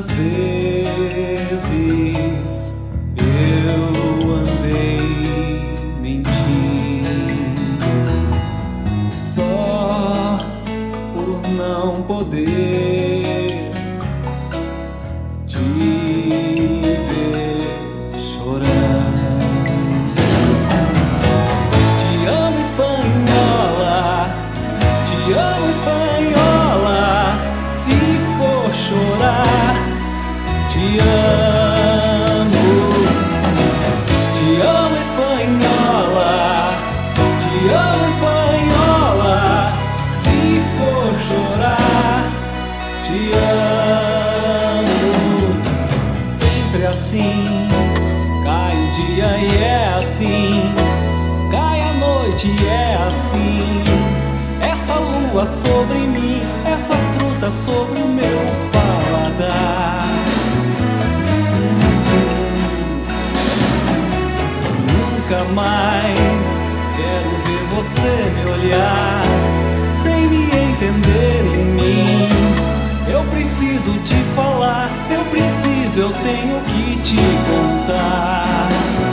Quantas vezes eu andei mentindo só por não poder te ver chorando. Te amo, espanhola, te amo, espanhola. Se for chorar, te amo. Te amo, espanhola, te amo, espanhola. Se for chorar, te amo. Sempre assim, cai o dia e é assim, cai a noite e é assim. Essa lua sobre mim, essa fruta sobre o meu paladar. Nunca mais quero ver você me olhar sem me entender em mim. Eu preciso te falar, eu preciso, eu tenho que te contar.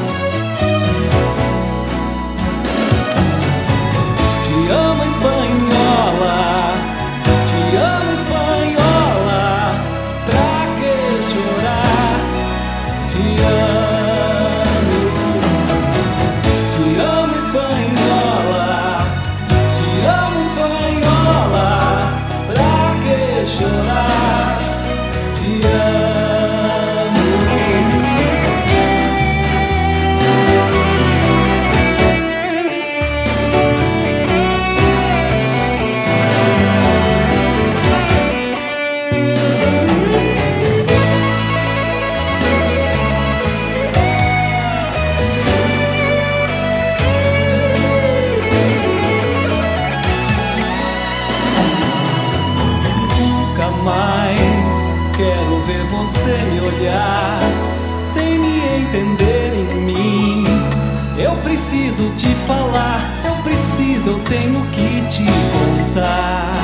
Te amo, espanhola, te amo, espanhola. Pra que chorar? Te amo. Te amo, espanhola, te amo, espanhola. Pra que chorar? Te amo. Mais quero ver você me olhar sem me entender em mim. Eu preciso te falar, eu preciso, eu tenho que te contar.